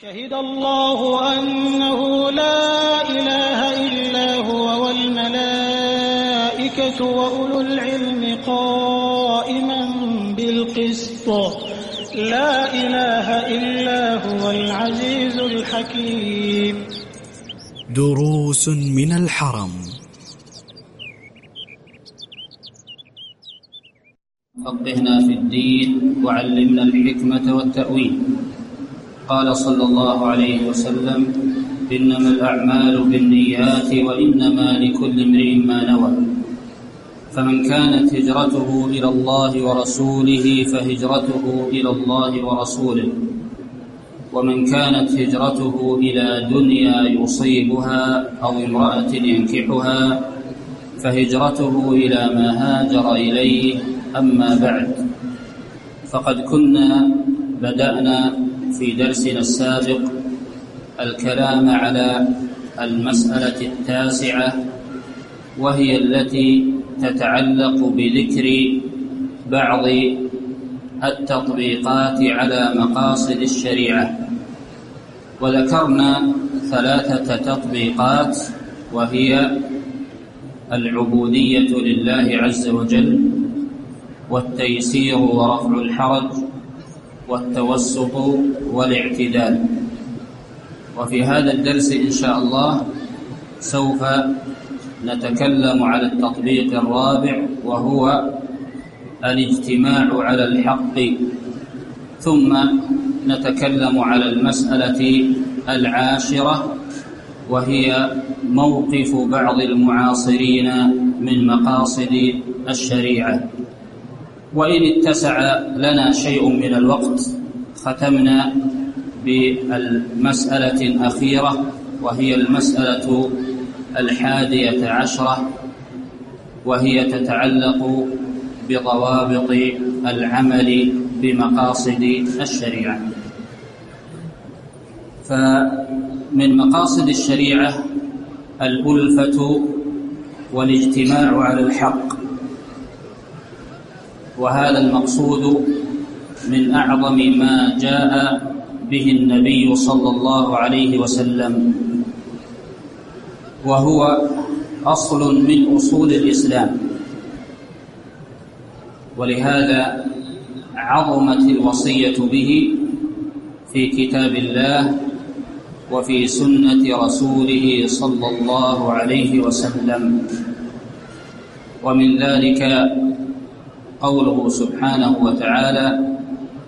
شهد الله أنه لا إله إلا هو والملائكة وأولو العلم قائما بالقسط لا إله إلا هو العزيز الحكيم. دروس من الحرم. فقهنا في الدين وعلمنا الحكمة والتأويل. قال صلى الله عليه وسلم: إنما الأعمال بالنيات وإنما لكل امرئ ما نوى، فمن كانت هجرته إلى الله ورسوله فهجرته إلى الله ورسوله، ومن كانت هجرته إلى دنيا يصيبها أو امرأة ينكحها فهجرته إلى ما هاجر إليه. أما بعد، فقد كنا بدأنا في درسنا السابق الكلام على المسألة 9، وهي التي تتعلق بذكر بعض التطبيقات على مقاصد الشريعة، وذكرنا 3 تطبيقات، وهي العبودية لله عز وجل، والتيسير ورفع الحرج، والتوسط والاعتدال. وفي هذا الدرس إن شاء الله سوف نتكلم على التطبيق الرابع، وهو الاجتماع على الحق، ثم نتكلم على المسألة 10، وهي موقف بعض المعاصرين من مقاصد الشريعة. وإن اتسع لنا شيء من الوقت ختمنا بالمسألة الأخيرة، وهي المسألة 11، وهي تتعلق بضوابط العمل بمقاصد الشريعة. فمن مقاصد الشريعة الألفة والاجتماع على الحق، وهذا المقصود من أعظم ما جاء به النبي صلى الله عليه وسلم، وهو أصل من أصول الإسلام، ولهذا عظمت الوصية به في كتاب الله وفي سنة رسوله صلى الله عليه وسلم. ومن ذلك قوله سبحانه وتعالى: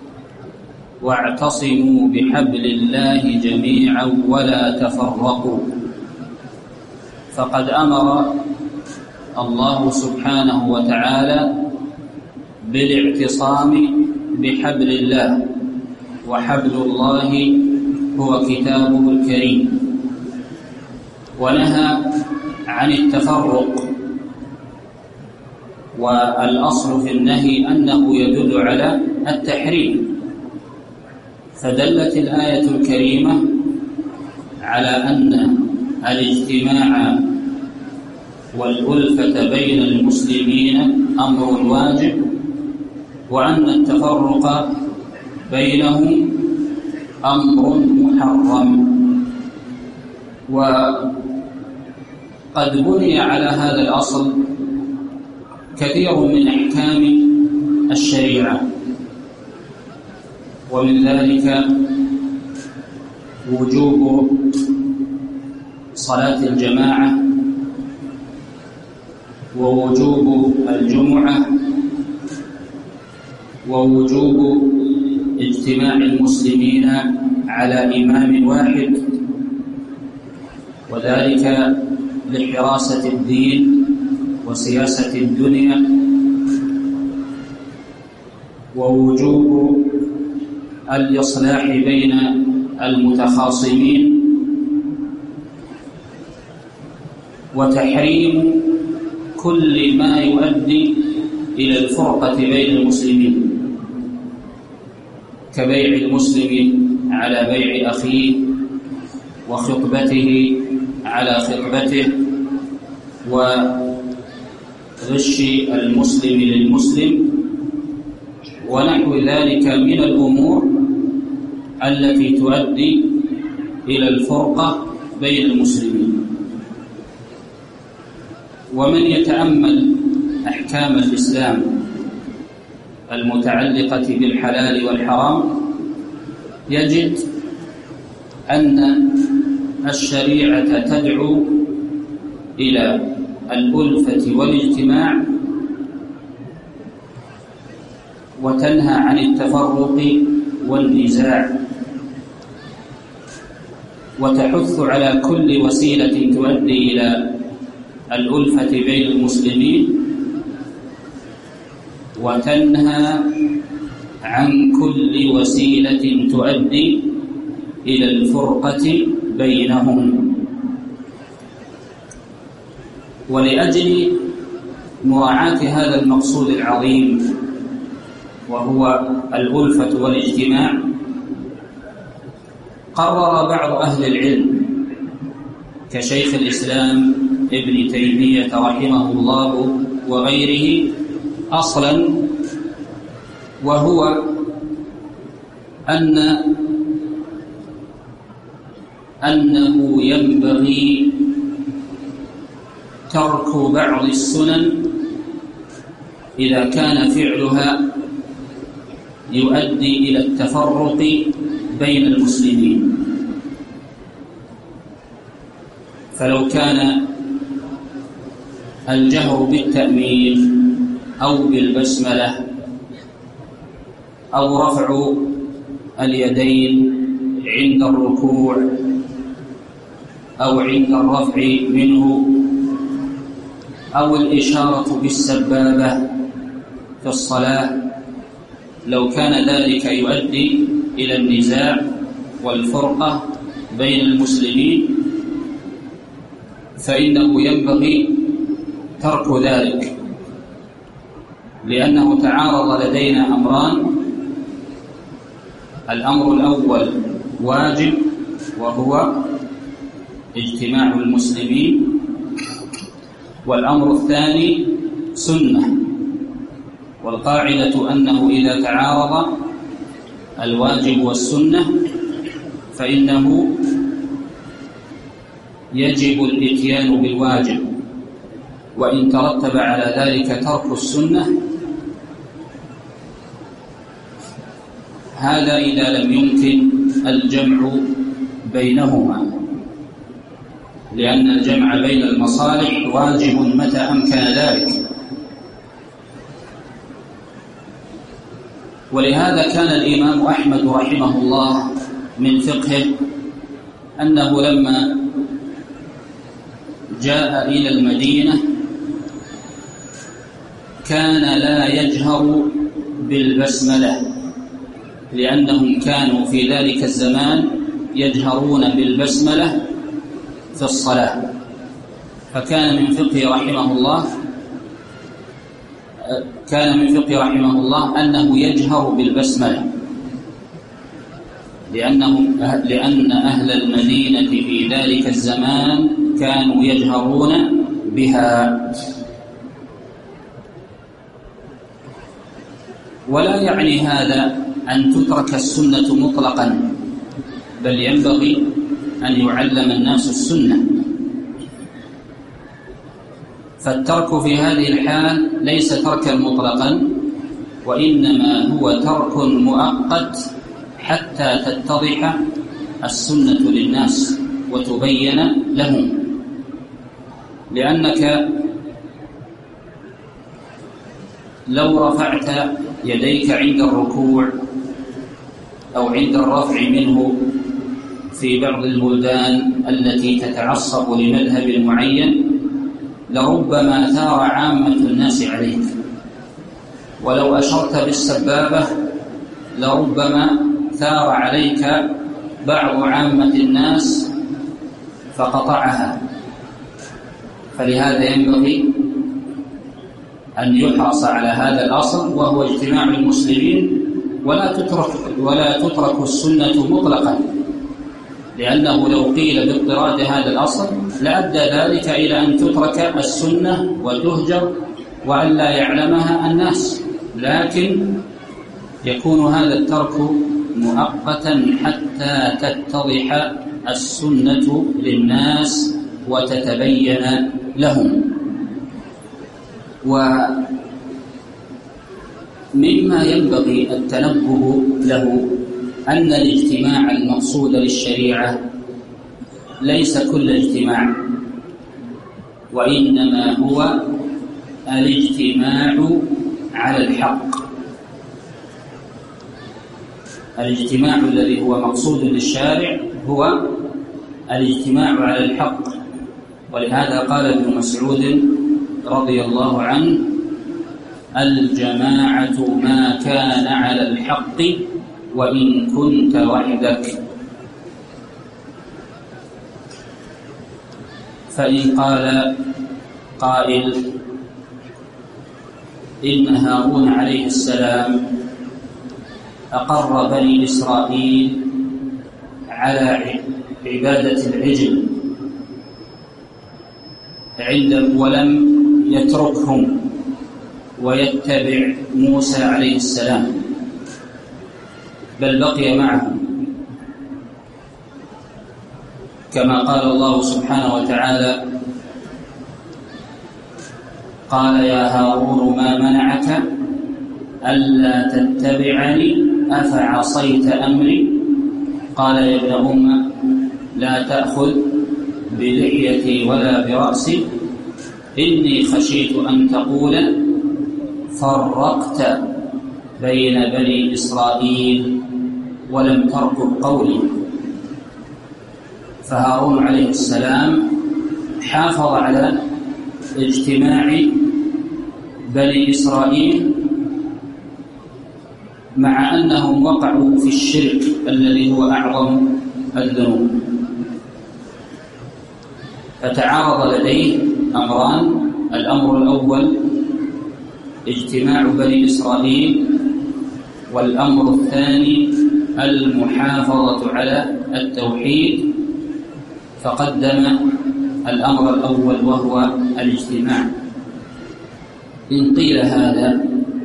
واعتصموا بحبل الله جميعا ولا تفرقوا. فقد أمر الله سبحانه وتعالى بالاعتصام بحبل الله، وحبل الله هو كتابه الكريم، ونهى عن التفرق. والأصل في النهي أنه يدل على التحريم، فدلت الآية الكريمة على أن الاجتماع والألفة بين المسلمين أمر واجب، وأن التفرق بينهم أمر محرم. وقد بني على هذا الأصل كثير من أحكام الشريعة، ومن ذلك وجوب صلاة الجماعة، ووجوب الجمعة، ووجوب اجتماع المسلمين على إمام واحد، وذلك لحراسة الدين وسياسة الدنيا، ووجوب الإصلاح بين المتخاصمين، وتحريم كل ما يؤدي إلى الفرقة بين المسلمين، كبيع المسلم على بيع أخيه، وخطبته على خطبته، وغش المسلم للمسلم، ونحو ذلك من الأمور التي تؤدي إلى الفرقة بين المسلمين. ومن يتأمل أحكام الإسلام المتعلقة بالحلال والحرام يجد أن الشريعة تدعو إلى الألفة والاجتماع، وتنهى عن التفرق والنزاع، وتحث على كل وسيلة تؤدي إلى الألفة بين المسلمين، وتنهى عن كل وسيلة تؤدي إلى الفرقة بينهم. ولأجل مراعاة هذا المقصود العظيم وهو الألفة والاجتماع، قرر بعض أهل العلم كشيخ الإسلام ابن تيمية رحمه الله وغيره أصلا، وهو أنه ينبغي ترك بعض السنن إذا كان فعلها يؤدي إلى التفرق بين المسلمين. فلو كان الجهر بالتأمين أو بالبسملة أو رفع اليدين عند الركوع أو عند الرفع منه أو الإشارة بالسبابة في الصلاة، لو كان ذلك يؤدي إلى النزاع والفرقة بين المسلمين فإنه ينبغي ترك ذلك، لأنه تعارض لدينا أمران: الأمر الأول واجب وهو اجتماع المسلمين، والأمر الثاني سنة. والقاعدة أنه إذا تعارض الواجب والسنة فإنه يجب الإتيان بالواجب، وإن ترتب على ذلك ترك السنة هذا إذا لم يمكن الجمع بينهما، لأن الجمع بين المصالح واجب متى أمكن ذلك. ولهذا كان الإمام أحمد رحمه الله من فقهه أنه لما جاء إلى المدينة كان لا يجهر بالبسملة، لأنهم كانوا في ذلك الزمان يجهرون بالبسملة في الصلاة. فكان من فقه رحمه الله أنه يجهر بالبسملة، لأن أهل المدينة في ذلك الزمان كانوا يجهرون بها. ولا يعني هذا أن تترك السنة مطلقا، بل ينبغي أن يعلم الناس السنة. فالترك في هذه الحال ليس تركا مطلقا، وإنما هو ترك مؤقت حتى تتضح السنة للناس وتبين لهم. لأنك لو رفعت يديك عند الركوع أو عند الرفع منه في بعض البلدان التي تتعصب لمذهب معين لربما ثار عامة الناس عليك، ولو أشرت بالسبابة لربما ثار عليك بعض عامة الناس فقطعها. فلهذا ينبغي أن يحرص على هذا الأصل وهو اجتماع المسلمين، ولا تترك السنة مطلقا، لأنه لو قيل باضطراد هذا الأصل لأدى ذلك إلى أن تترك السنة وتهجر وأن لا يعلمها الناس، لكن يكون هذا الترك مؤقتا حتى تتضح السنة للناس وتتبين لهم. ومما ينبغي التنبه له أن الاجتماع المقصود للشريعة ليس كل اجتماع، وإنما هو الاجتماع على الحق. الاجتماع الذي هو مقصود للشارع هو الاجتماع على الحق. ولهذا قال ابن مسعود رضي الله عنه: الجماعة ما كان على الحق وإن كنت وحدك. فإن قال قائل: إن هارون عليه السلام أقر بني إسرائيل على عبادة العجل ولم يتركهم ويتبع موسى عليه السلام، بل بقي معهم، كما قال الله سبحانه وتعالى: قال يا هارون ما منعك ألا تتبعني أفعصيت أمري؟ قال يا ابن أم لا تأخذ بلحيتي ولا برأسي إني خشيت أن تقول فرقت بين بني إسرائيل ولم ترقب قولي. فهارون عليه السلام حافظ على اجتماع بني إسرائيل مع أنهم وقعوا في الشرك الذي هو أعظم الذنوب، فتعارض لديه أمران: الأمر الأول اجتماع بني إسرائيل، والأمر الثاني المحافظة على التوحيد، فقدم الأمر الأول وهو الاجتماع. إن قيل هذا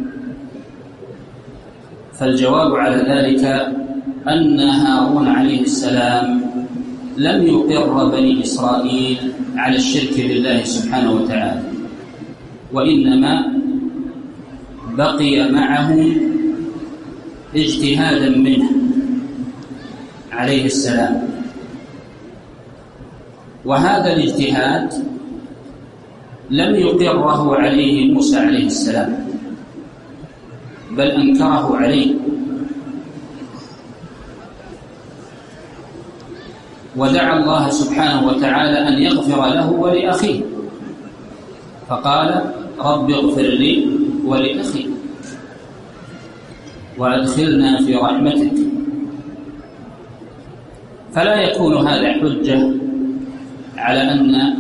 فالجواب على ذلك أن هارون عليه السلام لم يقر بني إسرائيل على الشرك بالله سبحانه وتعالى، وإنما بقي معهم اجتهادا منه عليه السلام. وهذا الاجتهاد لم يقره عليه موسى عليه السلام، بل أنكره عليه، ودعا الله سبحانه وتعالى أن يغفر له ولأخيه، فقال: رب اغفر لي ولأخي وأدخلنا في رحمتك. فلا يكون هذا حجة على أن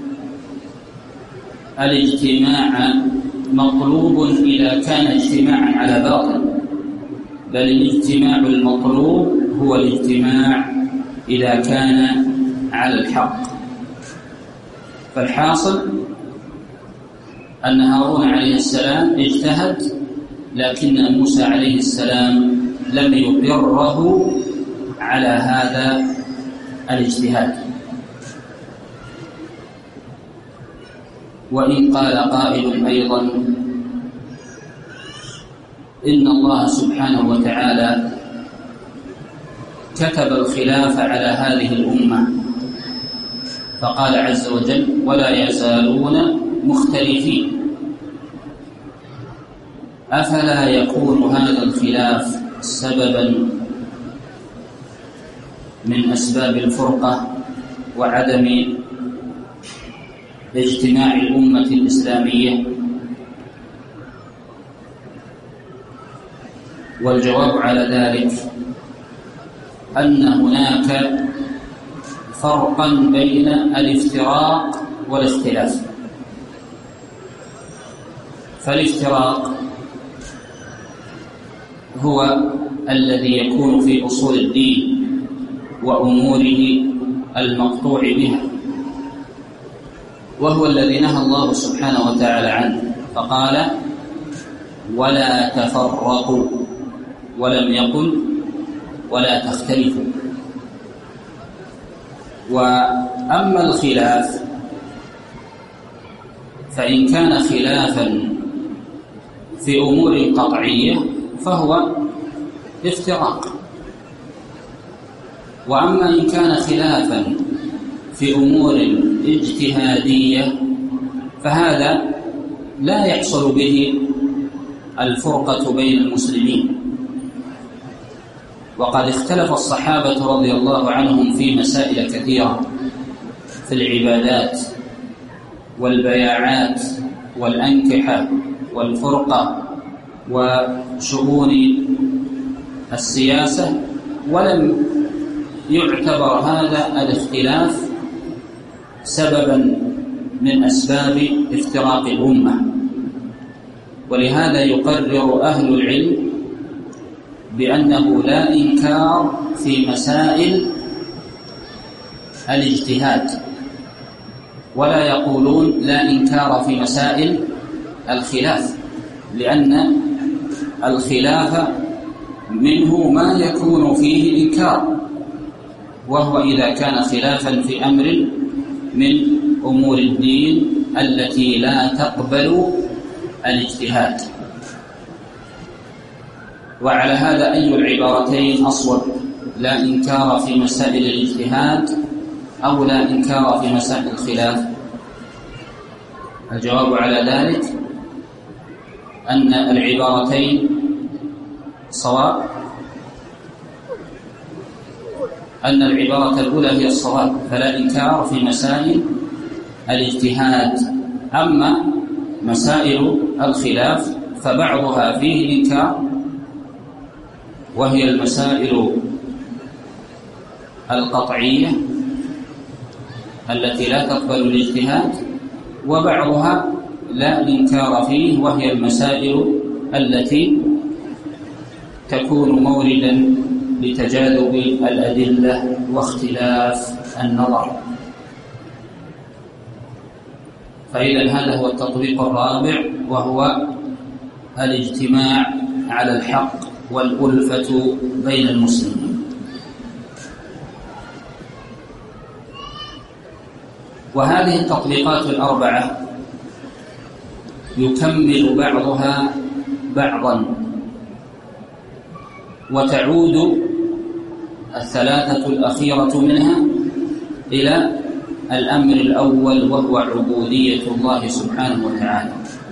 الاجتماع مطلوب إذا كان اجتماعا على باطل، بل الاجتماع المطلوب هو الاجتماع إذا كان على الحق. فالحاصل أن هارون عليه السلام اجتهد، لكن موسى عليه السلام لم يقره على هذا الاجتهاد. وإن قال قائل أيضا: إن الله سبحانه وتعالى كتب الخلاف على هذه الأمة، فقال عز وجل: ولا يزالون مختلفين. أفلا يكون هذا الخلاف سببا من أسباب الفرقة وعدم اجتماع الأمة الإسلامية؟ والجواب على ذلك أن هناك فرقا بين الافتراق والاختلاف. فالافتراق هو الذي يكون في أصول الدين وأموره المقطوع بها، وهو الذي نهى الله سبحانه وتعالى عنه، فقال: ولا تفرقوا، ولم يقل ولا تختلفوا. وأما الخلاف فإن كان خلافا في أمور قطعية فهو افتراق، وأما إن كان خلافا في أمور اجتهادية فهذا لا يحصل به الفرقة بين المسلمين. وقد اختلف الصحابة رضي الله عنهم في مسائل كثيرة في العبادات والبياعات والأنكحة والفرقة وشؤون السياسة، ولم يعتبر هذا الاختلاف سببا من أسباب افتراق الأمة. ولهذا يقرر أهل العلم بأنه لا إنكار في مسائل الاجتهاد، ولا يقولون لا إنكار في مسائل الخلاف، لأن الخلاف منه ما يكون فيه الإنكار، وهو إذا كان خلافا في أمر من أمور الدين التي لا تقبل الاجتهاد. وعلى هذا أي العبارتين أصوب؟ لا إنكار في مسائل الاجتهاد أو لا إنكار في مسائل الخلاف؟ الجواب على ذلك أن العبارتين صواب، أن العبارة الأولى هي الصواب، فلا إنكار في مسائل الاجتهاد. أما مسائل الخلاف فبعضها فيه الإنكار، وهي المسائل القطعية التي لا تقبل الاجتهاد، وبعضها لا إنكار فيه، وهي المسائل التي تكون موردا لتجاذب الأدلة واختلاف النظر. فإذا هذا هو التطبيق الرابع، وهو الاجتماع على الحق والألفة بين المسلمين. وهذه التطبيقات الأربعة يكمل بعضها بعضا، وتعود الثلاثة الأخيرة منها إلى الأمر الأول، وهو عبودية الله سبحانه وتعالى.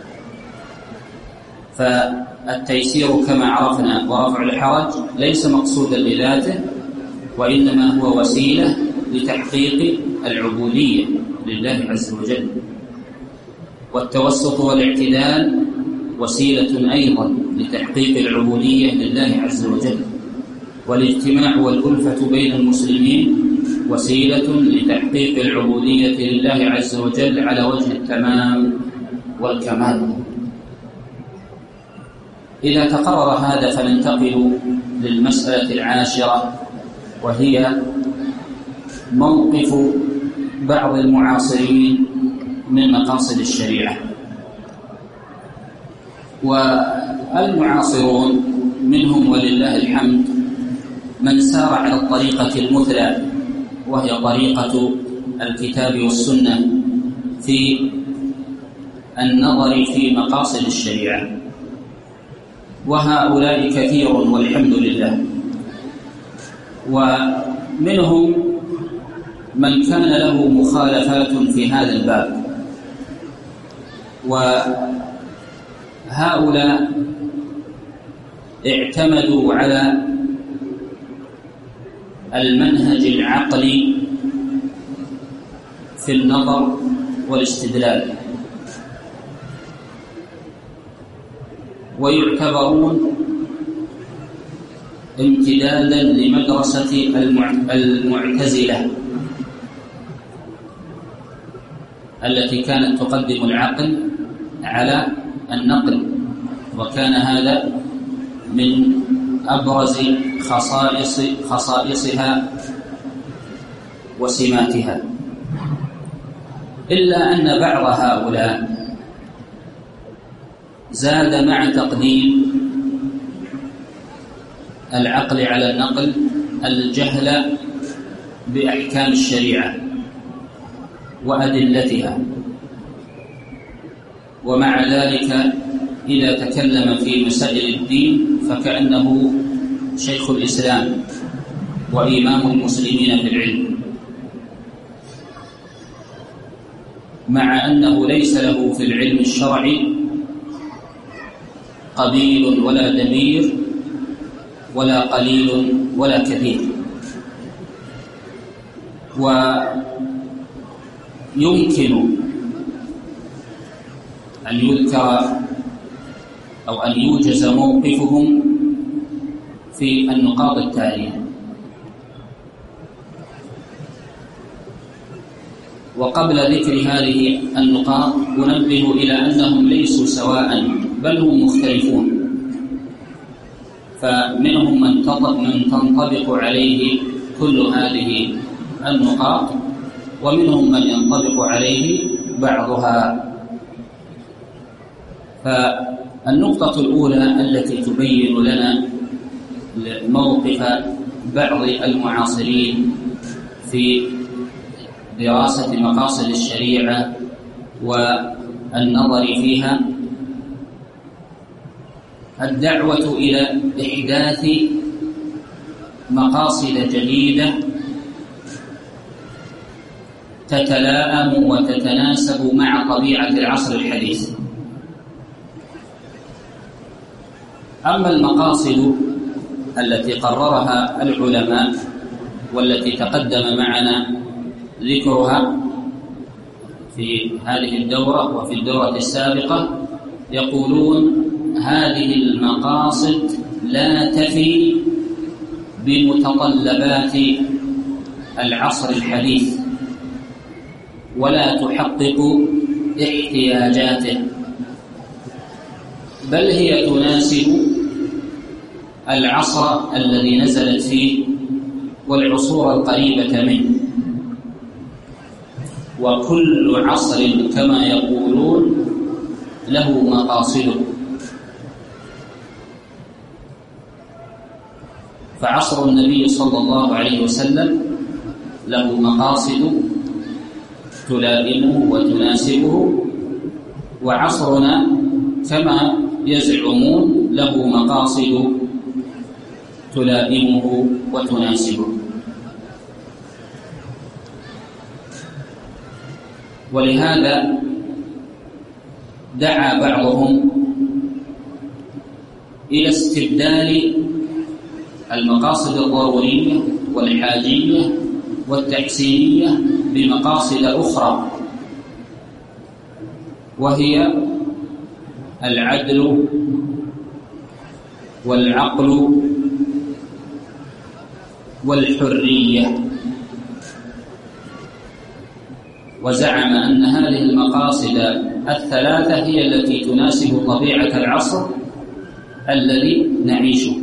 فالتيسير كما عرفنا ورفع الحرج ليس مقصودا لذاته، وإنما هو وسيلة لتحقيق العبودية لله عز وجل. والتوسط والاعتدال وسيلة أيضا لتحقيق العبودية لله عز وجل. والاجتماع والألفة بين المسلمين وسيلة لتحقيق العبودية لله عز وجل على وجه التمام والكمال. إذا تقرر هذا فننتقل للمسألة العاشرة، وهي موقف بعض المعاصرين من مقاصد الشريعة. والمعاصرون منهم ولله الحمد من سار على الطريقة المثلى، وهي طريقة الكتاب والسنة في النظر في مقاصد الشريعة، وهؤلاء كثير والحمد لله. ومنهم من كان له مخالفات في هذا الباب، وهؤلاء اعتمدوا على المنهج العقلي في النظر والاستدلال، ويعتبرون امتدادا لمدرسة المعتزلة التي كانت تقدم العقل على النقل، وكان هذا من أبرز خصائصها وسماتها. إلا أن بعض هؤلاء زاد مع تقديم العقل على النقل الجهل بأحكام الشريعة وأدلتها، ومع ذلك إذا تكلم في مسائل الدين فكأنه شيخ الإسلام وإمام المسلمين في العلم، مع أنه ليس له في العلم الشرعي قبيل ولا دمير ولا قليل ولا كثير. ويمكن أن يذكر أو أن يوجز موقفهم في النقاط التالية. وقبل ذكر هذه النقاط أنبه إلى أنهم ليسوا سواء بل هم مختلفون، فمنهم من تنطبق عليه كل هذه النقاط، ومنهم من ينطبق عليه بعضها. فالنقطة الأولى التي تبين لنا موقف بعض المعاصرين في دراسة مقاصد الشريعة والنظر فيها الدعوة إلى إحداث مقاصد جديدة تتلائم وتتناسب مع طبيعة العصر الحديث. أما المقاصد التي قررها العلماء والتي تقدم معنا ذكرها في هذه الدورة وفي الدورة السابقة، يقولون هذه المقاصد لا تفي بمتطلبات العصر الحديث ولا تحقق احتياجاته، بل هي تناسب العصر الذي نزلت فيه والعصور القريبة منه، وكل عصر كما يقولون له مقاصده. فعصر النبي صلى الله عليه وسلم له مقاصد تلائمه وتناسبه، وعصرنا كما يزعمون له مقاصد تلائمه وتناسبه. ولهذا دعا بعضهم إلى استبدال المقاصد الضرورية والحاجية والتحسينية بمقاصد أخرى، وهي العدل والعقل والحرية. وزعم أن هذه المقاصد الثلاثة هي التي تناسب طبيعة العصر الذي نعيشه.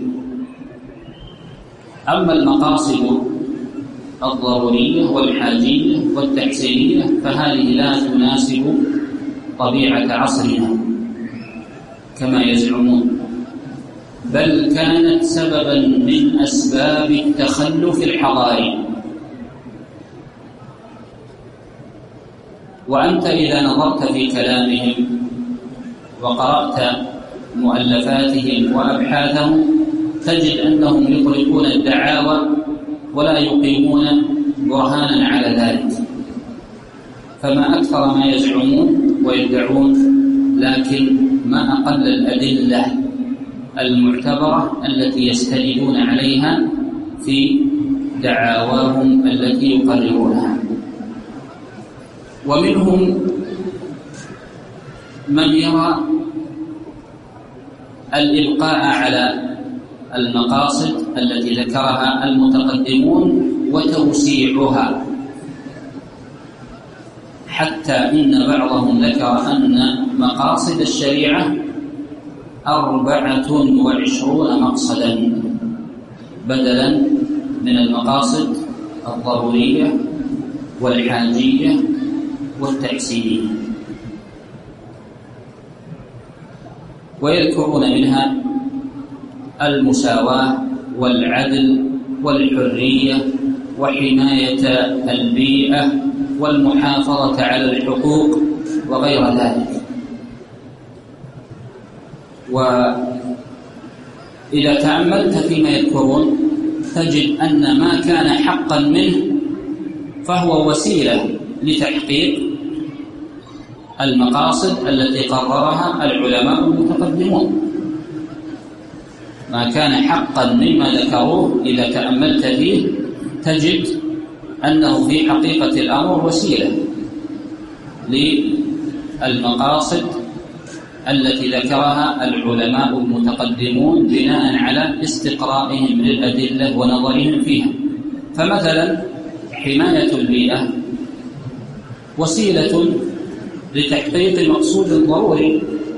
أما المقاصد الضرورية والحاجية والتحسينية فهذه لا تناسب طبيعة عصرنا كما يزعمون، بل كانت سببا من أسباب التخلف الحضاري. وأنت إذا نظرت في كلامهم وقرأت مؤلفاتهم وأبحاثهم تجد أنهم يطلقون الدعاوى ولا يقيمون برهانا على ذلك، فما أكثر ما يزعمون ويدعون، لكن ما أقل الأدلة المعتبرة التي يستندون عليها في دعاواهم التي يقررونها. ومنهم من يرى الإبقاء على المقاصد التي ذكرها المتقدمون وتوسيعها، حتى إن بعضهم ذكر أن مقاصد الشريعة 24 مقصدا بدلا من المقاصد الضرورية والحاجية والتحسينية. ويذكرون منها المساواة والعدل والحرية وحماية البيئة والمحافظة على الحقوق وغير ذلك. وإذا تأملت فيما يذكرون تجد أن ما كان حقا منه فهو وسيلة لتحقيق المقاصد التي قررها العلماء المتقدمون. ما كان حقا مما ذكروه إذا تأملت فيه تجد أنه في حقيقة الأمر وسيلة للمقاصد التي ذكرها العلماء المتقدمون بناء على استقرائهم للأدلة ونظرهم فيها. فمثلا حماية البيئة وسيلة لتحقيق مقصود ضروري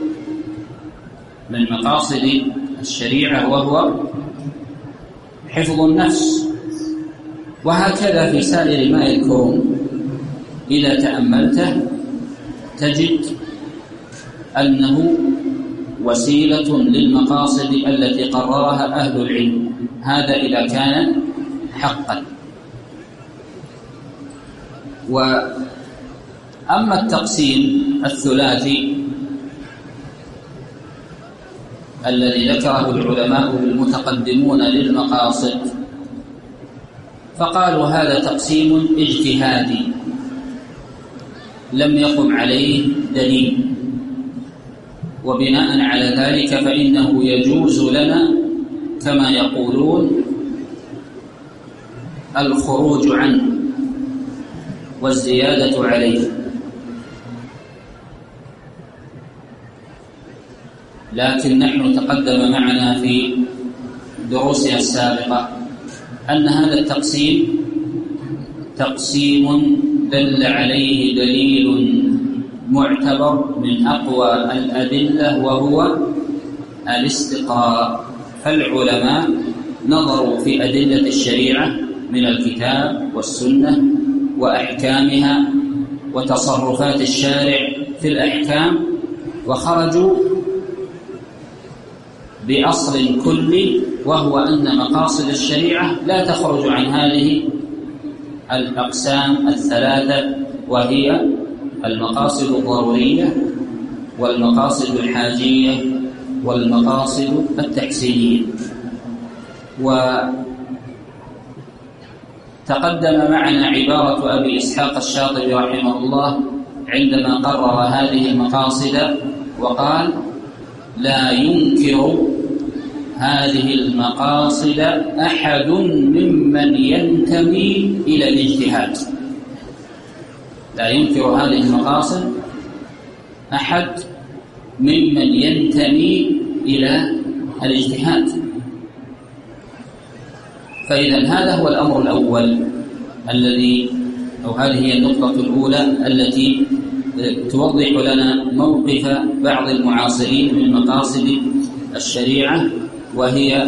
من مقاصد الشريعة وهو حفظ النفس، وهكذا في سائر ما يذكرون إذا تأملته تجد أنه وسيلة للمقاصد التي قررها أهل العلم، هذا إذا كان حقا. وأما التقسيم الثلاثي الذي ذكره العلماء المتقدمون للمقاصد فقالوا هذا تقسيم اجتهادي لم يقم عليه دليل، وبناء على ذلك فإنه يجوز لنا كما يقولون الخروج عنه والزيادة عليه. لكن نحن تقدم معنا في دروسنا السابقة أن هذا التقسيم تقسيم دل عليه دليل معتبر من أقوى الأدلة وهو الاستقراء. فالعلماء نظروا في أدلة الشريعة من الكتاب والسنة وأحكامها وتصرفات الشارع في الأحكام، وخرجوا بأصل كلي وهو أن مقاصد الشريعة لا تخرج عن هذه الأقسام الثلاثة، وهي المقاصد الضرورية والمقاصد الحاجية والمقاصد التحسينية. وتقدم معنا عبارة أبي إسحاق الشاطبي رحمه الله عندما قرر هذه المقاصد وقال: لا ينكر هذه المقاصد أحد ممن ينتمي إلى الاجتهاد. لا ينكر هذه المقاصد أحد ممن ينتمي إلى الاجتهاد. فإذا هذا هو الأمر الأول الذي، أو هذه هي النقطة الأولى التي توضح لنا موقف بعض المعاصرين من مقاصد الشريعة، وهي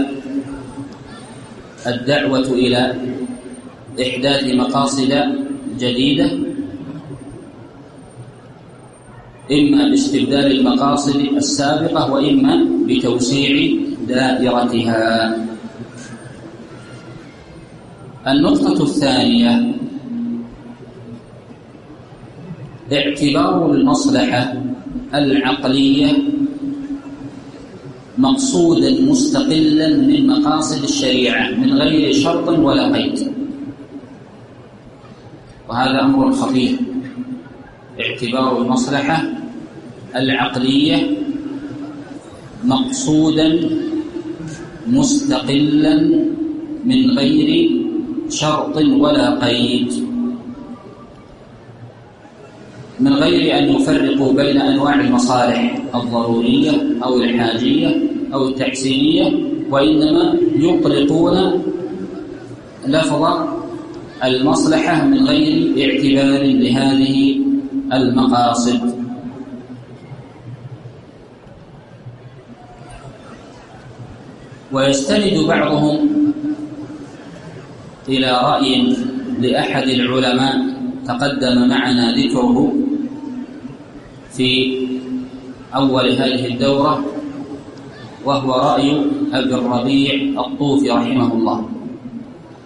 الدعوة إلى إحداث مقاصد جديدة، إما باستبدال المقاصد السابقة وإما بتوسيع دائرتها. النقطة الثانية اعتبار المصلحة العقلية مقصودا مستقلا من مقاصد الشريعة من غير شرط ولا قيد، وهذا أمر خطير. اعتبار المصلحة العقلية مقصودا مستقلا من غير شرط ولا قيد، من غير أن يفرقوا بين أنواع المصالح الضرورية أو الحاجية أو التحسينية، وإنما يطلقون لفظ المصلحة من غير اعتبار لهذه المقاصد. ويستند بعضهم إلى رأي لأحد العلماء تقدم معنا ذكره في أول هذه الدورة، وهو رأي أبي الربيع الطوفي رحمه الله،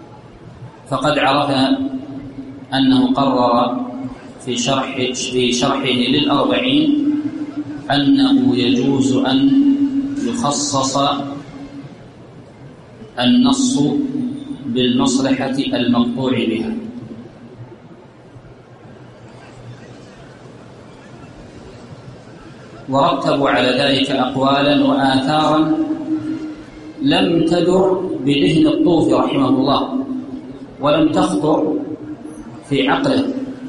فقد عرفنا أنه قرر في شرحه للأربعين أنه يجوز أن يخصص النص بالمصلحة المقطوع بها، ورتبوا على ذلك أقوالا وآثارا لم تدر بذهن الطوفي رحمه الله ولم تخطر في عقله.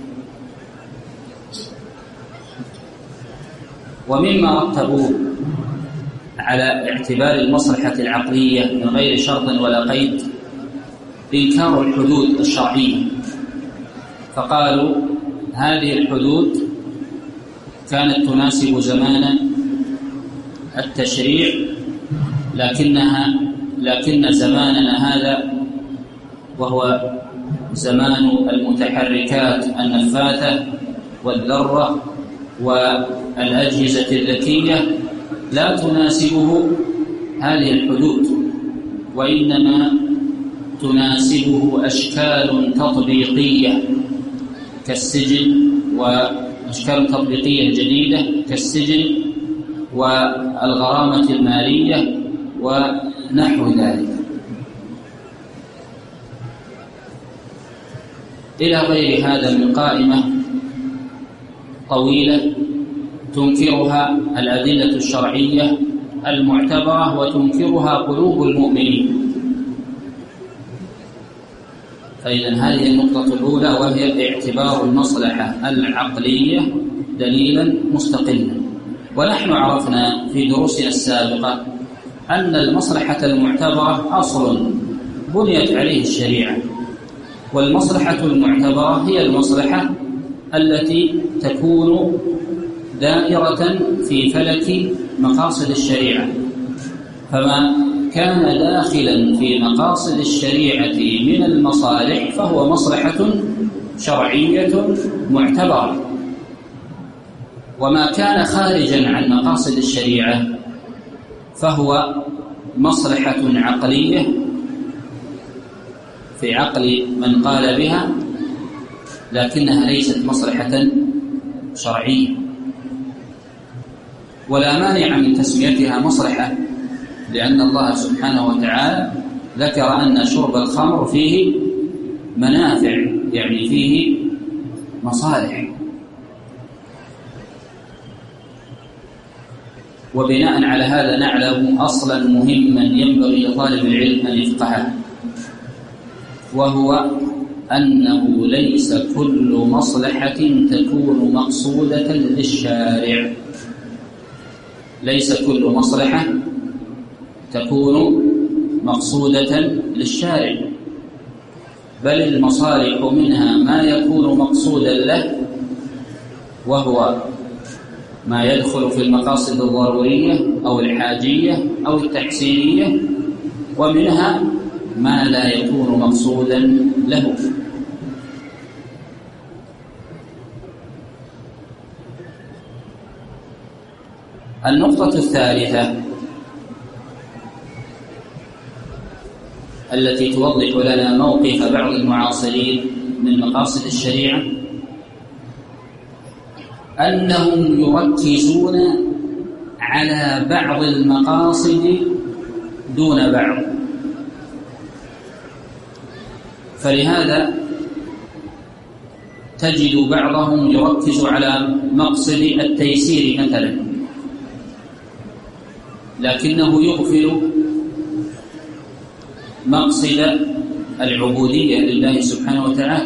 ومما رتبوا على اعتبار المصلحة العقلية من غير شرط ولا قيد إنكار الحدود الشرعية، فقالوا هذه الحدود كانت تناسب زمان التشريع، لكن زماننا هذا وهو زمان المتحركات النفاثة والذرة والأجهزة الذكية لا تناسبه هذه الحدود، وإنما تناسبه أشكال تطبيقية كالسجن، وأشكال تطبيقية جديدة كالسجن والغرامة المالية ونحو ذلك، إلى غير هذا من قائمة طويلة تنكرها الأدلة الشرعية المعتبرة وتنكرها قلوب المؤمنين. فإذا هذه النقطة الأولى، وهي اعتبار المصلحة العقلية دليلا مستقلا. ونحن عرفنا في دروسنا السابقة أن المصلحة المعتبرة أصل بنيت عليه الشريعة، والمصلحة المعتبرة هي المصلحة التي تكون دائرة في فلك مقاصد الشريعة، فما كان داخلا في مقاصد الشريعة من المصالح فهو مصلحة شرعية معتبرة، وما كان خارجا عن مقاصد الشريعة فهو مصلحة عقلية في عقل من قال بها، لكنها ليست مصلحة شرعية. ولا مانع من تسميتها مصلحة، لأن الله سبحانه وتعالى ذكر أن شرب الخمر فيه منافع، يعني فيه مصالح. وبناء على هذا نعلم أصلا مهما ينبغي لطالب العلم أن يفقهه، وهو أنه ليس كل مصلحة تكون مقصودة للشارع، ليس كل مصلحة تكون مقصودة للشارع، بل المصالح منها ما يكون مقصودا له، وهو ما يدخل في المقاصد الضرورية أو الحاجية أو التحسينية، ومنها ما لا يكون مقصودا له. النقطة الثالثة التي توضح لنا موقف بعض المعاصرين من مقاصد الشريعة أنهم يركزون على بعض المقاصد دون بعض، فلهذا تجد بعضهم يركز على مقصد التيسير مثلا، لكنه يغفل مقصد العبودية لله سبحانه وتعالى.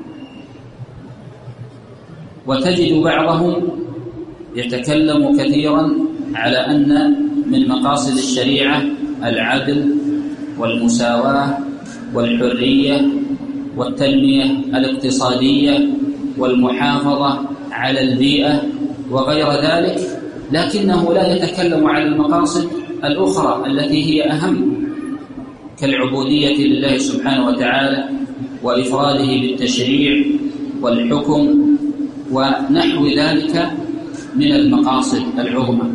وتجد بعضهم يتكلم كثيرا على أن من مقاصد الشريعة العدل والمساواة والحرية والتنمية الاقتصادية والمحافظة على البيئة وغير ذلك، لكنه لا يتكلم على المقاصد الأخرى التي هي أهم، كالعبودية لله سبحانه وتعالى وإفراده بالتشريع والحكم ونحو ذلك من المقاصد العظمى،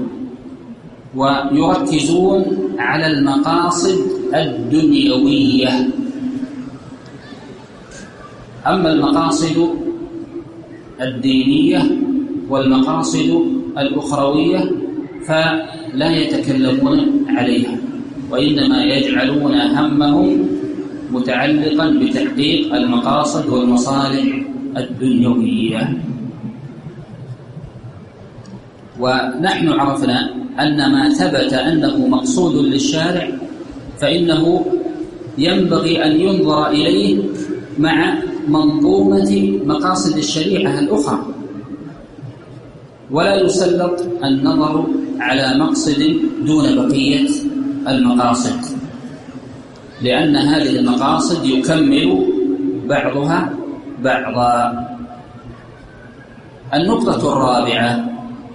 ويركزون على المقاصد الدنيوية أما المقاصد الدينية والمقاصد الأخروية فلا يتكلمون عليها، وإنما يجعلون همهم متعلقا بتحقيق المقاصد والمصالح الدنيوية. ونحن عرفنا أن ما ثبت أنه مقصود للشارع فإنه ينبغي أن ينظر إليه مع منظومة مقاصد الشريعة الأخرى، ولا يسلط النظر على مقصد دون بقية المقاصد، لأن هذه المقاصد يكمل بعضها بعضا. النقطة الرابعة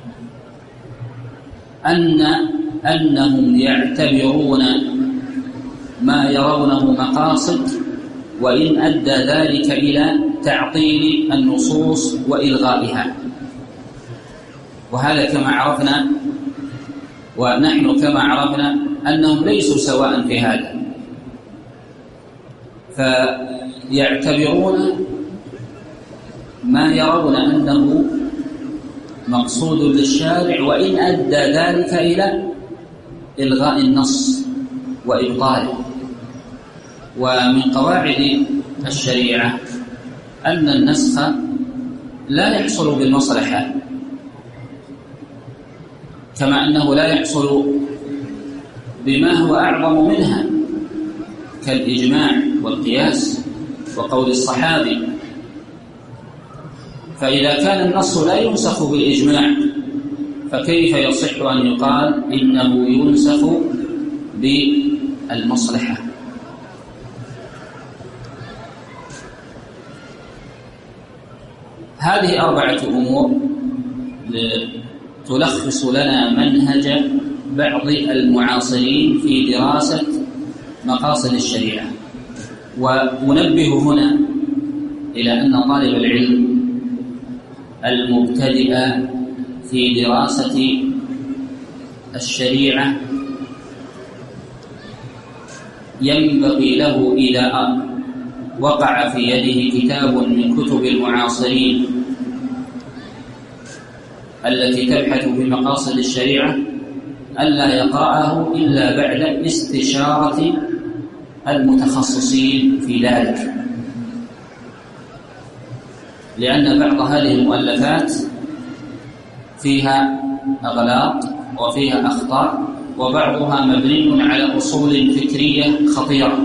أنهم يعتبرون ما يرونه مقاصد وإن أدى ذلك إلى تعطيل النصوص وإلغائها، وهذا كما عرفنا ونحن كما عرفنا أنهم ليسوا سواء في هذا، فيعتبرون ما يرون أنه مقصود للشارع وإن أدى ذلك إلى إلغاء النص وإبطاله. ومن قواعد الشريعة أن النسخ لا يحصل بالمصلحة، كما أنه لا يحصل بما هو أعظم منها كالإجماع والقياس وقول الصحابي. فإذا كان النص لا ينسخ بالإجماع فكيف يصح أن يقال إنه ينسخ بالمصلحة؟ هذه 4 أمور تلخص لنا منهج بعض المعاصرين في دراسة مقاصد الشريعة. وننبه هنا إلى أن طالب العلم المبتدئ في دراسة الشريعة ينبغي له إذا وقع في يده كتاب من كتب المعاصرين التي تبحث في مقاصد الشريعة ألا يقرأه إلا بعد استشارة المتخصصين في ذلك، لأن بعض هذه المؤلفات فيها أغلاط وفيها أخطاء، وبعضها مبني على أصول فكرية خطيرة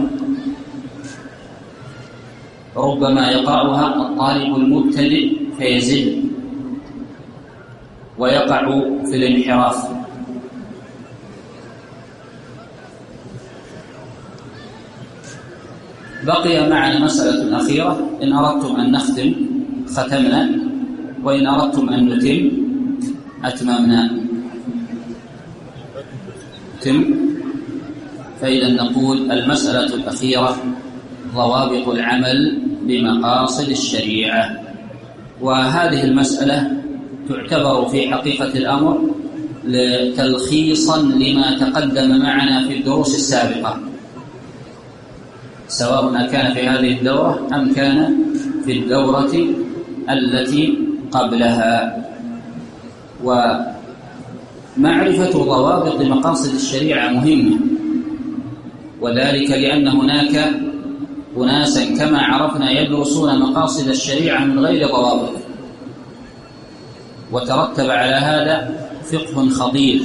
ربما يقرأها الطالب المبتدئ فيزل ويقع في الانحراف. بقي معنا مسألة أخيرة، إن أردتم أن نختم ختمنا، وإن أردتم أن نتم أتممنا. فإذا نقول المسألة الأخيرة ضوابط العمل بمقاصد الشريعة، وهذه المسألة تعتبر في حقيقة الأمر تلخيصا لما تقدم معنا في الدروس السابقة، سواء كان في هذه الدورة أم كان في الدورة التي قبلها. ومعرفة ضوابط مقاصد الشريعة مهمة، وذلك لأن هناك أناسا كما عرفنا يدرسون مقاصد الشريعة من غير ضوابط، وترتب على هذا فقه خطير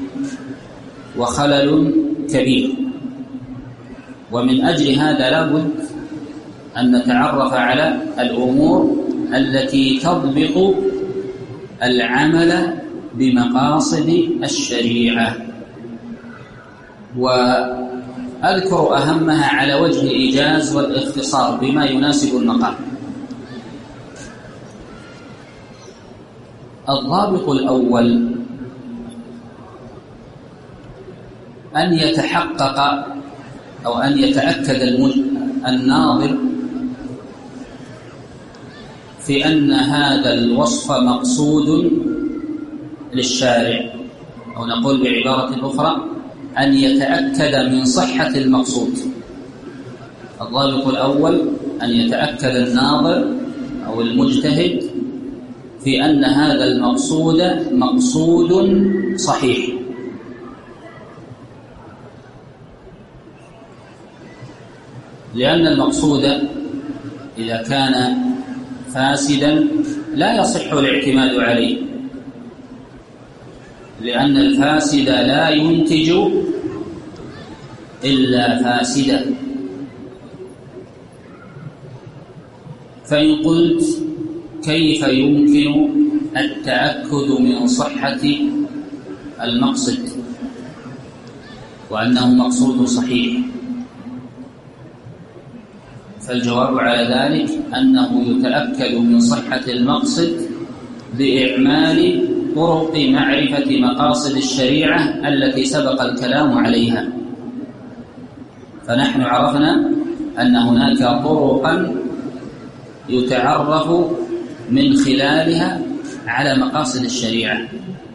وخلل كبير. ومن أجل هذا لابد أن نتعرف على الأمور التي تضبط العمل بمقاصد الشريعة، وأذكر أهمها على وجه الإيجاز والاختصار بما يناسب المقام. الضابط الأول أن يتحقق أو أن يتأكد الناظر في أن هذا الوصف مقصود للشارع، أو نقول بعبارة أخرى أن يتأكد من صحة المقصود. الضابط الأول أن يتأكد الناظر أو المجتهد في أن هذا المقصود مقصود صحيح، لأن المقصود إذا كان فاسدا لا يصح الاعتماد عليه، لأن الفاسد لا ينتج إلا فاسدا. فإن قلت كيف يمكن التأكد من صحة المقصد وأنه مقصود صحيح؟ فالجواب على ذلك أنه يتأكد من صحة المقصد بإعمال طرق معرفة مقاصد الشريعة التي سبق الكلام عليها. فنحن عرفنا أن هناك طرقا يتعرف من خلالها على مقاصد الشريعة.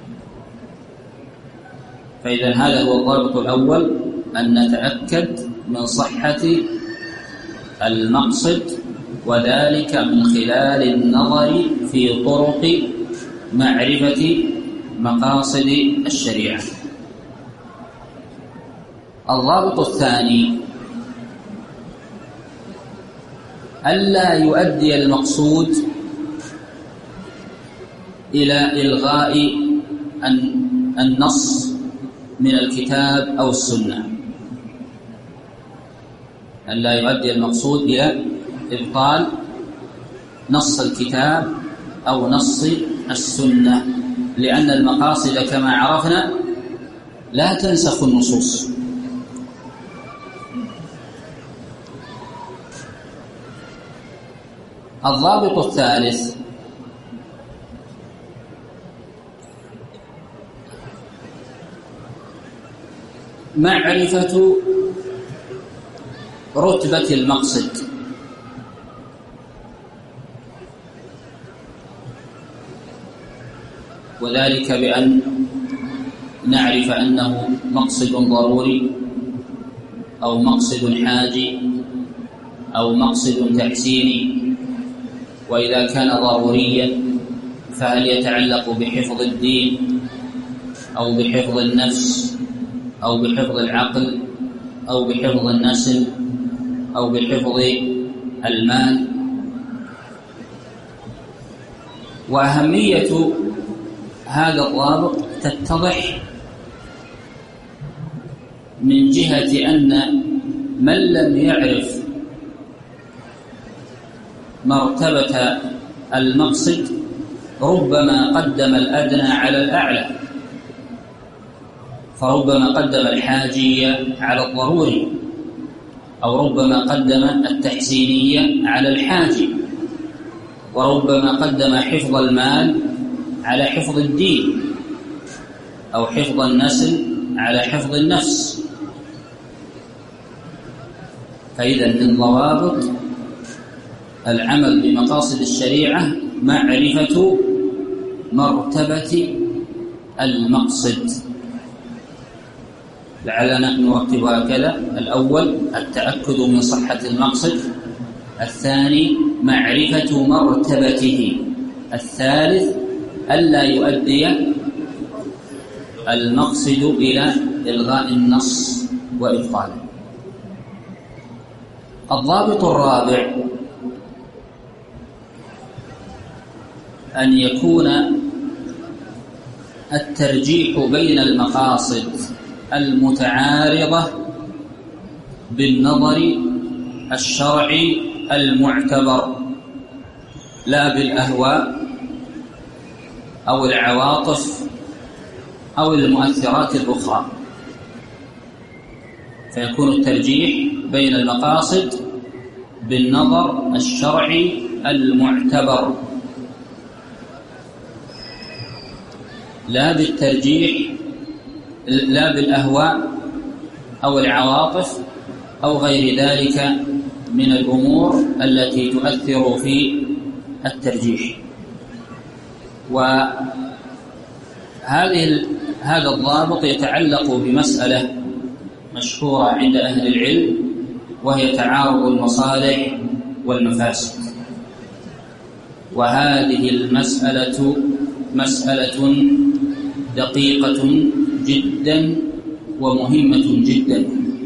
فإذا هذا هو الضابط الأول، أن نتأكد من صحة المقصد، وذلك من خلال النظر في طرق معرفة مقاصد الشريعة. الضابط الثاني ألا يؤدي المقصود إلى إلغاء النص من الكتاب أو السنة، ألا يؤدي المقصود إلى إبطال نص الكتاب أو نص السنة، لأن المقاصد كما عرفنا لا تنسخ النصوص. الضابط الثالث معرفة رتبة المقصد، وذلك بأن نعرف أنه مقصد ضروري أو مقصد حاجي أو مقصد تحسيني. وإذا كان ضروريا فهل يتعلق بحفظ الدين أو بحفظ النفس أو بحفظ العقل أو بحفظ النسل أو بحفظ المال؟ وأهمية هذا الضابط تتضح من جهة أن من لم يعرف مرتبة المقصد ربما قدم الأدنى على الأعلى، فربما قدم الحاجية على الضروري، أو ربما قدم التحسينية على الحاجي، وربما قدم حفظ المال على حفظ الدين، أو حفظ النسل على حفظ النفس. فإذا من ضوابط العمل بمقاصد الشريعة معرفة مرتبة المقصد. لعلنا نرتب هكذا: الأول التأكد من صحة المقصد، الثاني معرفة مرتبته، الثالث ألا يؤدي المقصد إلى إلغاء النص وإبطاله. الضابط الرابع أن يكون الترجيح بين المقاصد المتعارضة بالنظر الشرعي المعتبر، لا بالأهواء أو العواطف أو المؤثرات الأخرى. فيكون الترجيح بين المقاصد بالنظر الشرعي المعتبر، لا بالترجيح، لا بالأهواء أو العواطف أو غير ذلك من الأمور التي تؤثر في الترجيح. هذا الضابط يتعلق بمسألة مشهورة عند أهل العلم، وهي تعارض المصالح والمفاسد. وهذه المسألة مسألة دقيقة جدا ومهمة جدا،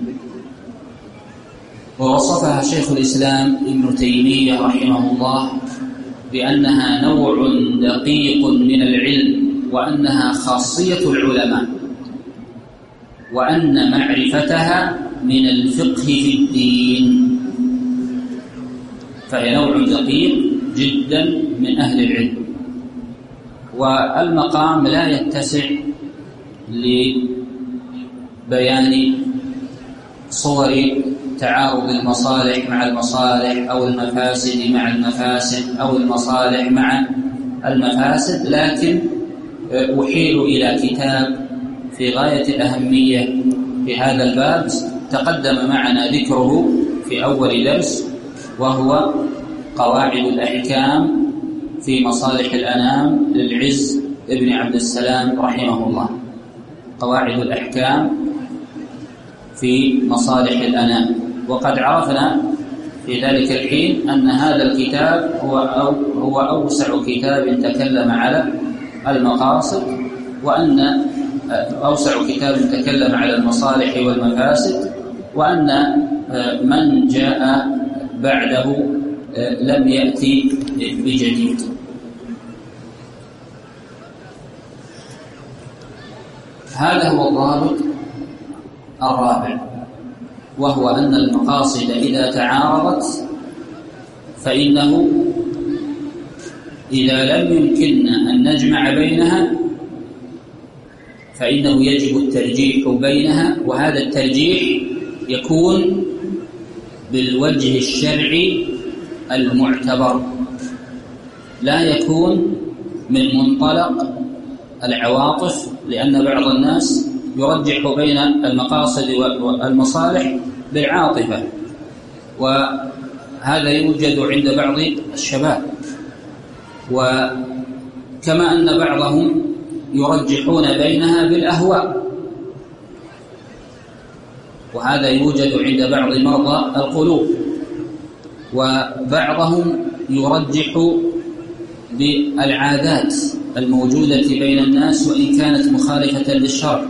ووصفها شيخ الإسلام ابن تيمية رحمه الله بأنها نوع دقيق من العلم، وأنها خاصية العلماء، وأن معرفتها من الفقه في الدين، فهي نوع دقيق جدا من أهل العلم. والمقام لا يتسع لبيان صور تعارض المصالح مع المصالح، أو المفاسد مع المفاسد، أو المصالح مع المفاسد، لكن أحيل إلى كتاب في غاية الأهمية في هذا الباب تقدم معنا ذكره في أول درس، وهو قواعد الأحكام في مصالح الأنام للعز ابن عبد السلام رحمه الله. قواعد الأحكام في مصالح الأنام. وقد عرفنا في ذلك الحين أن هذا الكتاب هو أوسع كتاب تكلم على المقاصد، وأن أوسع كتاب تكلم على المصالح والمفاسد، وأن من جاء بعده لم يأتي بجديد. هذا هو الضابط الرابع، وهو أن المقاصد إذا تعارضت فإنه إذا لم يمكننا أن نجمع بينها فإنه يجب الترجيح بينها، وهذا الترجيح يكون بالوجه الشرعي المعتبر، لا يكون من منطلق العواطف، لأن بعض الناس يرجح بين المقاصد والمصالح بالعاطفة، وهذا يوجد عند بعض الشباب، وكما أن بعضهم يرجحون بينها بالأهواء، وهذا يوجد عند بعض مرضى القلوب، وبعضهم يرجح بالعادات الموجودة بين الناس وإن كانت مخالفة للشرع،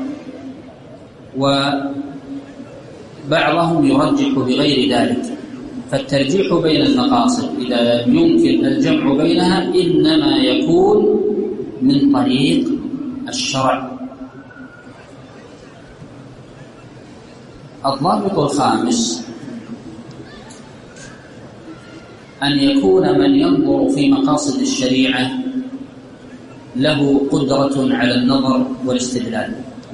وبعضهم يرجح بغير ذلك. فالترجيح بين المقاصد إذا لم يمكن الجمع بينها إنما يكون من طريق الشرع. الضابط الخامس أن يكون من ينظر في مقاصد الشريعة له قدرة على النظر والاستدلال،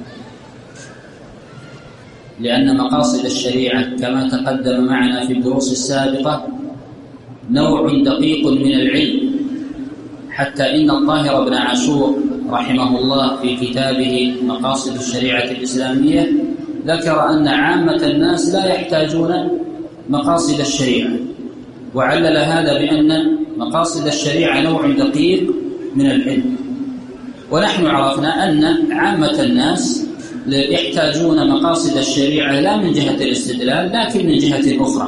لأن مقاصد الشريعة كما تقدم معنا في الدروس السابقة نوع دقيق من العلم، حتى إن الطاهر بن عاشور رحمه الله في كتابه مقاصد الشريعة الإسلامية ذكر أن عامة الناس لا يحتاجون مقاصد الشريعة، وعلل هذا بأن مقاصد الشريعة نوع دقيق من العلم. ونحن عرفنا أن عامة الناس يحتاجون مقاصد الشريعة لا من جهة الاستدلال لكن من جهة أخرى،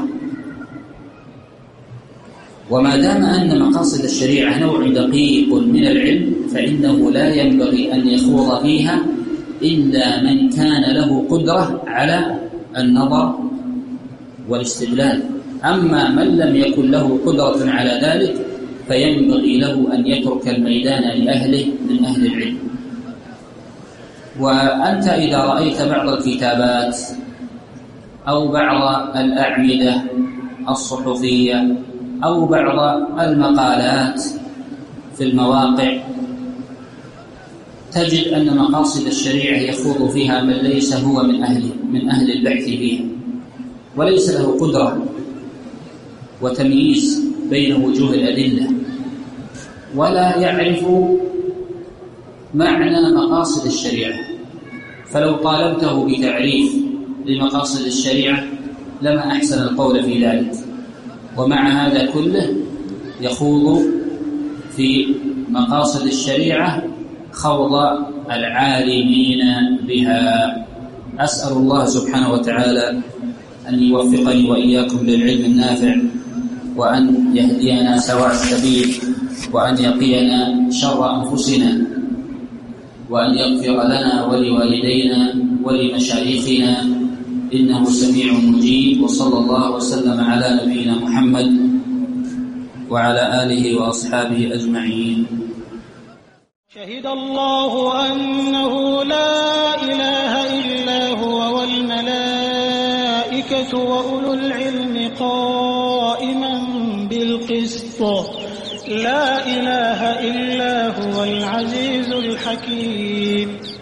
وما دام أن مقاصد الشريعة نوع دقيق من العلم فإنه لا ينبغي أن يخوض فيها إلا من كان له قدرة على النظر والاستدلال. أما من لم يكن له قدرة على ذلك فينبغي له أن يترك الميدان لأهله من أهل العلم. وأنت إذا رأيت بعض الكتابات أو بعض الأعمدة الصحفية أو بعض المقالات في المواقع تجد أن مقاصد الشريعة يخوض فيها من ليس هو من أهل البحث فيها، وليس له قدرة وتمييز بين وجوه الأدلة، ولا يعرف معنى مقاصد الشريعة. فلو طالبته بتعريف لمقاصد الشريعة لما أحسن القول في ذلك، ومع هذا كله يخوض في مقاصد الشريعة خوض العالمين بها. أسأل الله سبحانه وتعالى أن يوفقني وإياكم للعلم النافع وأن يهدينا سواء السبيل، وأن يقينا شر أنفسنا، وأن يغفر لنا ولوالدينا ولمشايخنا، إنه سميع مجيب. وصلى الله وسلم على نبينا محمد وعلى آله وأصحابه أجمعين. شهد الله أنه لا إله إلا هو والملائكة وأولو العلم قائما بالقسط، لا إله إلا هو العزيز الحكيم.